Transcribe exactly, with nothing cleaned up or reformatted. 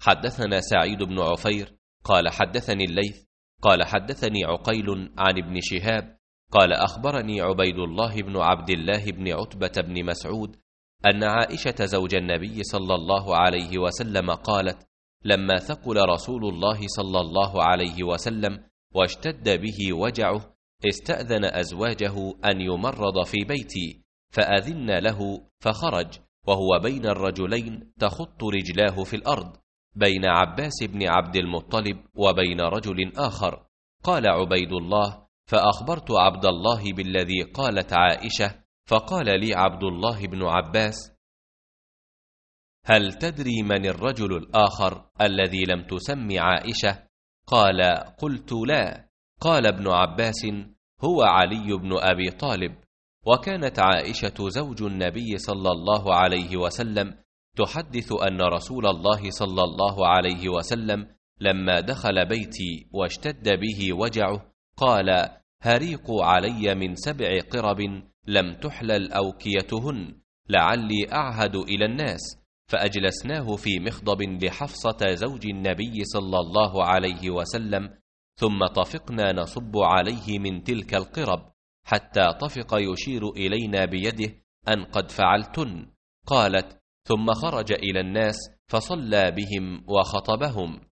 حدثنا سعيد بن عفير قال حدثني الليث قال حدثني عقيل عن ابن شهاب قال أخبرني عبيد الله بن عبد الله بن عتبة بن مسعود أن عائشة زوج النبي صلى الله عليه وسلم قالت: لما ثقل رسول الله صلى الله عليه وسلم واشتد به وجعه استأذن أزواجه أن يمرض في بيتي، فأذن له فخرج وهو بين الرجلين تخط رجلاه في الأرض، بين عباس بن عبد المطلب وبين رجل آخر. قال عبيد الله: فأخبرت عبد الله بالذي قالت عائشة، فقال لي عبد الله بن عباس: هل تدري من الرجل الآخر الذي لم تسم عائشة؟ قال: قلت لا. قال ابن عباس: هو علي بن أبي طالب. وكانت عائشة زوج النبي صلى الله عليه وسلم تحدث أن رسول الله صلى الله عليه وسلم لما دخل بيتي واشتد به وجعه قال: هريقوا علي من سبع قرب لم تحلل أوكيتهن لعلي أعهد إلى الناس، فأجلسناه في مخضب لحفصة زوج النبي صلى الله عليه وسلم، ثم طفقنا نصب عليه من تلك القرب حتى طفق يشير إلينا بيده أن قد فعلتن. قالت: ثم خرج إلى الناس فصلى بهم وخطبهم.